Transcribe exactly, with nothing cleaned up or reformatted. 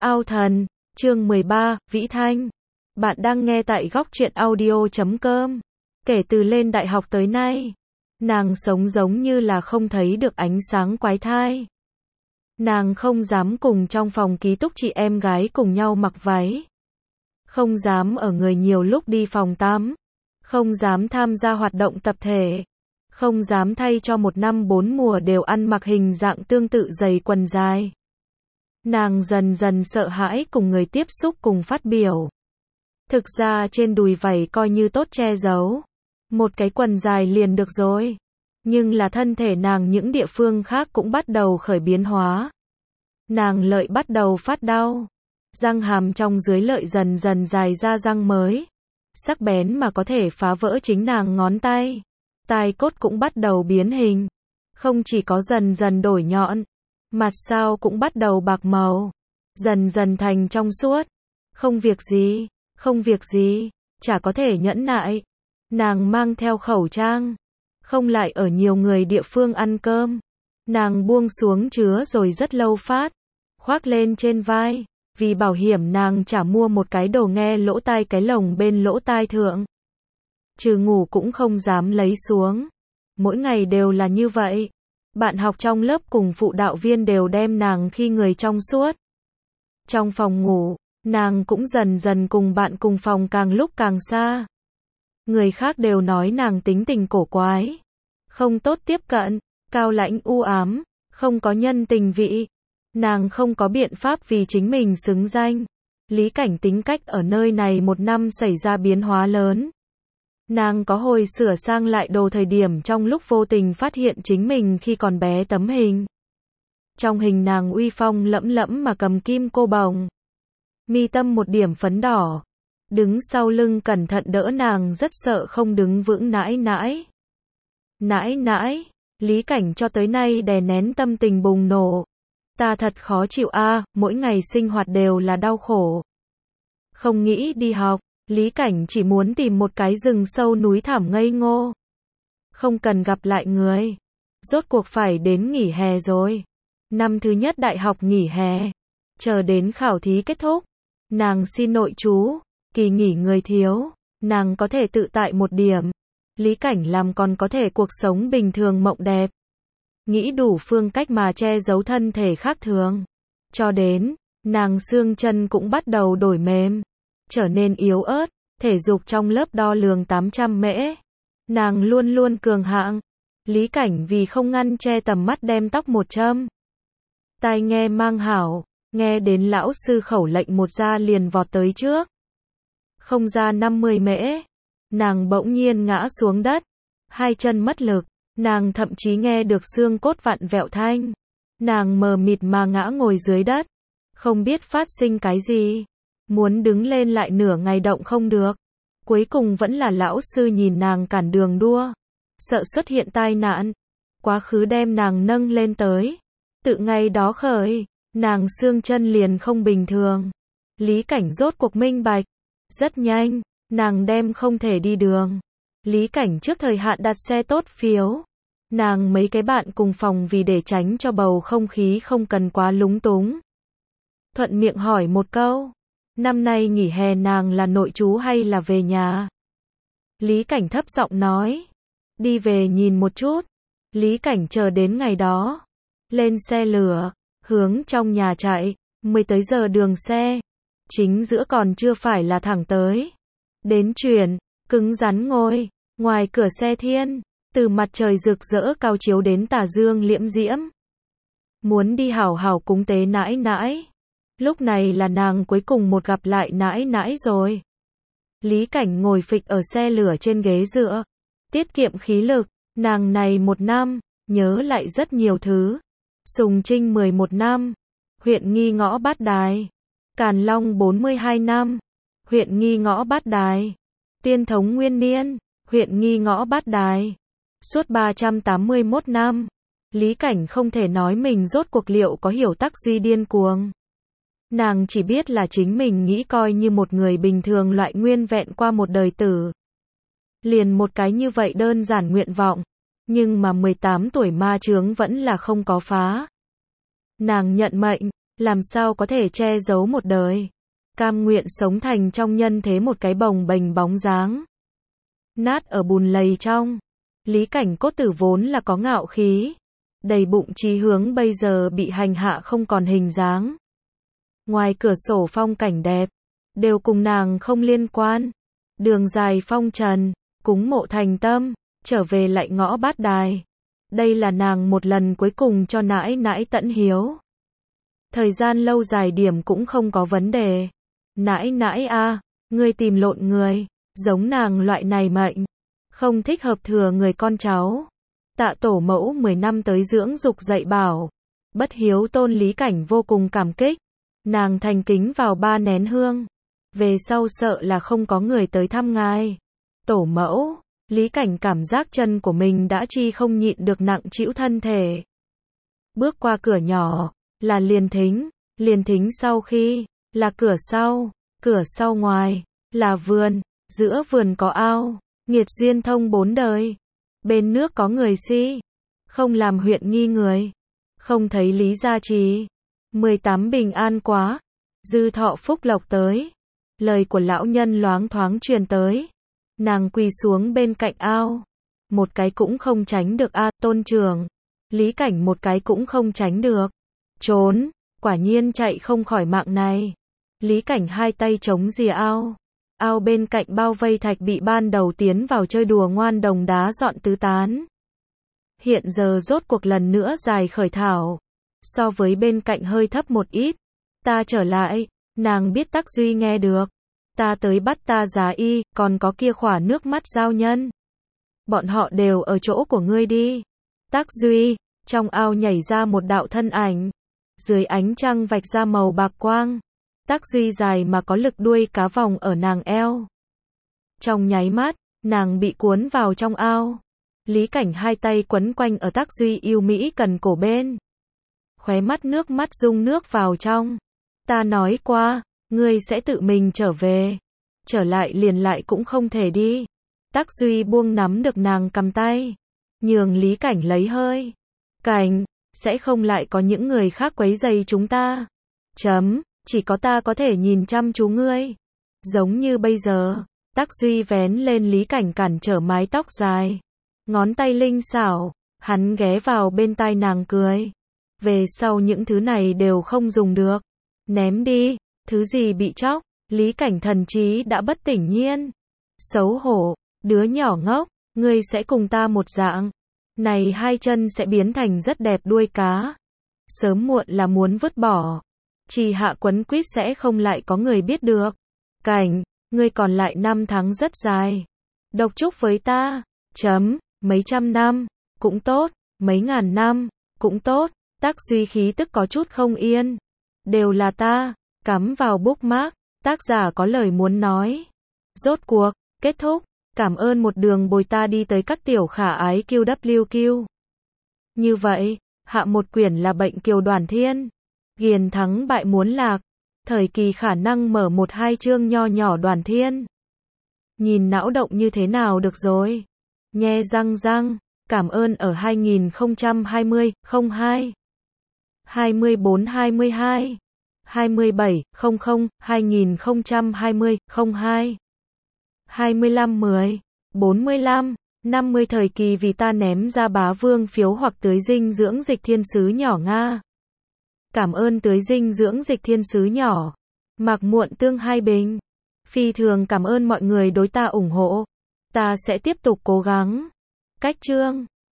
Ao thần, chương mười ba, Vĩ Thanh. Bạn đang nghe tại góc truyện audio chấm com. Kể từ lên đại học tới nay, nàng sống giống như là không thấy được ánh sáng quái thai. Nàng không dám cùng trong phòng ký túc chị em gái cùng nhau mặc váy. Không dám ở người nhiều lúc đi phòng tắm. Không dám tham gia hoạt động tập thể. Không dám thay cho một năm bốn mùa đều ăn mặc hình dạng tương tự giày quần dài. Nàng dần dần sợ hãi cùng người tiếp xúc cùng phát biểu. Thực ra trên đùi vảy coi như tốt che giấu. Một cái quần dài liền được rồi. Nhưng là thân thể nàng những địa phương khác cũng bắt đầu khởi biến hóa. Nàng lợi bắt đầu phát đau. Răng hàm trong dưới lợi dần dần dài ra răng mới. Sắc bén mà có thể phá vỡ chính nàng ngón tay. Tai cốt cũng bắt đầu biến hình. Không chỉ có dần dần đổi nhọn. Mặt sau cũng bắt đầu bạc màu. Dần dần thành trong suốt. Không việc gì, không việc gì, chả có thể nhẫn nại. Nàng mang theo khẩu trang. Không lại ở nhiều người địa phương ăn cơm. Nàng buông xuống chứa rồi rất lâu phát. Khoác lên trên vai. Vì bảo hiểm nàng chả mua một cái đồ nghe lỗ tai cái lồng bên lỗ tai thượng. Trừ ngủ cũng không dám lấy xuống. Mỗi ngày đều là như vậy. Bạn học trong lớp cùng phụ đạo viên đều đem nàng khi người trong suốt. Trong phòng ngủ, nàng cũng dần dần cùng bạn cùng phòng càng lúc càng xa. Người khác đều nói nàng tính tình cổ quái. Không tốt tiếp cận, cao lãnh u ám, không có nhân tình vị. Nàng không có biện pháp vì chính mình xứng danh. Lý Cảnh tính cách ở nơi này một năm xảy ra biến hóa lớn. Nàng có hồi sửa sang lại đồ thời điểm trong lúc vô tình phát hiện chính mình khi còn bé tấm hình. Trong hình nàng uy phong lẫm lẫm mà cầm kim cô bồng. Mi tâm một điểm phấn đỏ. Đứng sau lưng cẩn thận đỡ nàng rất sợ không đứng vững nãi nãi. Nãi nãi, Lý Cảnh cho tới nay đè nén tâm tình bùng nổ. Ta thật khó chịu a, mỗi ngày sinh hoạt đều là đau khổ. Không nghĩ đi học. Lý Cảnh chỉ muốn tìm một cái rừng sâu núi thẳm ngây ngô. Không cần gặp lại người. Rốt cuộc phải đến nghỉ hè rồi. Năm thứ nhất đại học nghỉ hè. Chờ đến khảo thí kết thúc. Nàng xin nội trú. Kỳ nghỉ người thiếu. Nàng có thể tự tại một điểm. Lý Cảnh làm còn có thể cuộc sống bình thường mộng đẹp. Nghĩ đủ phương cách mà che giấu thân thể khác thường. Cho đến, nàng xương chân cũng bắt đầu đổi mềm. Trở nên yếu ớt, thể dục trong lớp đo lường tám trăm mễ. Nàng luôn luôn cường hạng. Lý Cảnh vì không ngăn che tầm mắt đem tóc một châm. Tai nghe mang hảo, nghe đến lão sư khẩu lệnh một ra liền vọt tới trước. Không ra năm mươi mễ. Nàng bỗng nhiên ngã xuống đất. Hai chân mất lực. Nàng thậm chí nghe được xương cốt vặn vẹo thanh. Nàng mờ mịt mà ngã ngồi dưới đất. Không biết phát sinh cái gì. Muốn đứng lên lại nửa ngày động không được. Cuối cùng vẫn là lão sư nhìn nàng cản đường đua. Sợ xuất hiện tai nạn. Quá khứ đem nàng nâng lên tới. Tự ngày đó khởi, nàng xương chân liền không bình thường. Lý Cảnh rốt cuộc minh bạch. Rất nhanh, nàng đem không thể đi đường. Lý Cảnh trước thời hạn đặt xe tốt phiếu. Nàng mấy cái bạn cùng phòng vì để tránh cho bầu không khí không cần quá lúng túng. Thuận miệng hỏi một câu. Năm nay nghỉ hè nàng là nội trú hay là về nhà? Lý Cảnh thấp giọng nói. Đi về nhìn một chút. Lý Cảnh chờ đến ngày đó. Lên xe lửa, hướng trong nhà chạy, mới tới giờ đường xe. Chính giữa còn chưa phải là thẳng tới. Đến chuyển, cứng rắn ngồi, ngoài cửa xe thiên, từ mặt trời rực rỡ cao chiếu đến tà dương liễm diễm. Muốn đi hảo hảo cúng tế nãi nãi. Lúc này là nàng cuối cùng một gặp lại nãi nãi rồi. Lý Cảnh ngồi phịch ở xe lửa trên ghế dựa. Tiết kiệm khí lực, nàng này một năm, nhớ lại rất nhiều thứ. Sùng Trinh mười một năm. Huyện Nghi Ngõ Bát Đài. Càn Long bốn mươi hai năm. Huyện Nghi Ngõ Bát Đài. Tiên Thống Nguyên Niên. Huyện Nghi Ngõ Bát Đài. Suốt ba trăm tám mươi mốt năm. Lý Cảnh không thể nói mình rốt cuộc liệu có hiểu tắc duy điên cuồng. Nàng chỉ biết là chính mình nghĩ coi như một người bình thường loại nguyên vẹn qua một đời tử. Liền một cái như vậy đơn giản nguyện vọng. Nhưng mà mười tám tuổi ma chướng vẫn là không có phá. Nàng nhận mệnh, làm sao có thể che giấu một đời. Cam nguyện sống thành trong nhân thế một cái bồng bềnh bóng dáng. Nát ở bùn lầy trong. Lý Cảnh Cốt Tử vốn là có ngạo khí. Đầy bụng chí hướng bây giờ bị hành hạ không còn hình dáng. Ngoài cửa sổ phong cảnh đẹp. Đều cùng nàng không liên quan. Đường dài phong trần. Cúng mộ thành tâm. Trở về lại ngõ Bát Đài. Đây là nàng một lần cuối cùng cho nãi nãi tận hiếu. Thời gian lâu dài điểm cũng không có vấn đề. Nãi nãi a, ngươi tìm lộn người. Giống nàng loại này mệnh. Không thích hợp thừa người con cháu. Tạ tổ mẫu mười năm tới dưỡng dục dạy bảo. Bất hiếu tôn Lý Cảnh vô cùng cảm kích. Nàng thành kính vào ba nén hương. Về sau sợ là không có người tới thăm ngài. Tổ mẫu, Lý Cảnh cảm giác chân của mình đã chi không nhịn được nặng trĩu thân thể. Bước qua cửa nhỏ, là liền thính, liền thính sau khi, là cửa sau, cửa sau ngoài, là vườn, giữa vườn có ao, nghiệt duyên thông bốn đời. Bên nước có người si, không làm huyện nghi người, không thấy Lý Gia Trì. mười tám bình an quá, dư thọ phúc lộc tới. Lời của lão nhân loáng thoáng truyền tới. Nàng quỳ xuống bên cạnh ao. Một cái cũng không tránh được a, tôn trưởng. Lý Cảnh một cái cũng không tránh được. Trốn, quả nhiên chạy không khỏi mạng này. Lý Cảnh hai tay chống rìa ao. Ao bên cạnh bao vây thạch bị ban đầu tiến vào chơi đùa ngoan đồng đá dọn tứ tán. Hiện giờ rốt cuộc lần nữa dài khởi thảo. So với bên cạnh hơi thấp một ít. Ta trở lại, nàng biết Tắc Duy nghe được. Ta tới bắt ta giá y, còn có kia khỏa nước mắt giao nhân. Bọn họ đều ở chỗ của ngươi đi. Tắc Duy, trong ao nhảy ra một đạo thân ảnh. Dưới ánh trăng vạch ra màu bạc quang. Tắc Duy dài mà có lực đuôi cá vòng ở nàng eo. Trong nháy mắt, nàng bị cuốn vào trong ao. Lý Cảnh hai tay quấn quanh ở Tắc Duy yêu mỹ cần cổ bên. Khóe mắt nước mắt dung nước vào trong. Ta nói qua, ngươi sẽ tự mình trở về. Trở lại liền lại cũng không thể đi. Tắc Duy buông nắm được nàng cầm tay. Nhường Lý Cảnh lấy hơi. Cảnh, sẽ không lại có những người khác quấy rầy chúng ta. Chấm, chỉ có ta có thể nhìn chăm chú ngươi. Giống như bây giờ, Tắc Duy vén lên Lý Cảnh cản trở mái tóc dài. Ngón tay linh xảo, hắn ghé vào bên tai nàng cười. Về sau những thứ này đều không dùng được. Ném đi, thứ gì bị chóc, Lý Cảnh thần trí đã bất tỉnh nhiên. Xấu hổ, đứa nhỏ ngốc, ngươi sẽ cùng ta một dạng. Này hai chân sẽ biến thành rất đẹp đuôi cá. Sớm muộn là muốn vứt bỏ. Chỉ hạ quấn quýt sẽ không lại có người biết được. Cảnh, ngươi còn lại năm tháng rất dài. Độc chúc với ta, chấm, mấy trăm năm, cũng tốt, mấy ngàn năm, cũng tốt. Tắc Duy khí tức có chút không yên. Đều là ta, cắm vào bookmark, tác giả có lời muốn nói. Rốt cuộc, kết thúc, cảm ơn một đường bồi ta đi tới các tiểu khả ái Q W Q. Như vậy, hạ một quyển là Bệnh Kiều Đoàn Thiên. Ghiền thắng bại muốn lạc. Thời kỳ khả năng mở một hai chương nho nhỏ Đoàn Thiên. Nhìn não động như thế nào được rồi. Nhe răng răng, cảm ơn ở hai nghìn không trăm hai mươi, không hai. hai mươi bốn hai mươi hai. hai mươi bảy, không không, hai nghìn không trăm hai mươi, không hai. hai mươi lăm mười, bốn mươi lăm, năm mươi thời kỳ vì ta ném ra bá vương phiếu hoặc tưới dinh dưỡng dịch thiên sứ nhỏ Nga. Cảm ơn tưới dinh dưỡng dịch thiên sứ nhỏ. Mạc Muộn Tương hai bình. Phi thường cảm ơn mọi người đối ta ủng hộ. Ta sẽ tiếp tục cố gắng. Cách chương.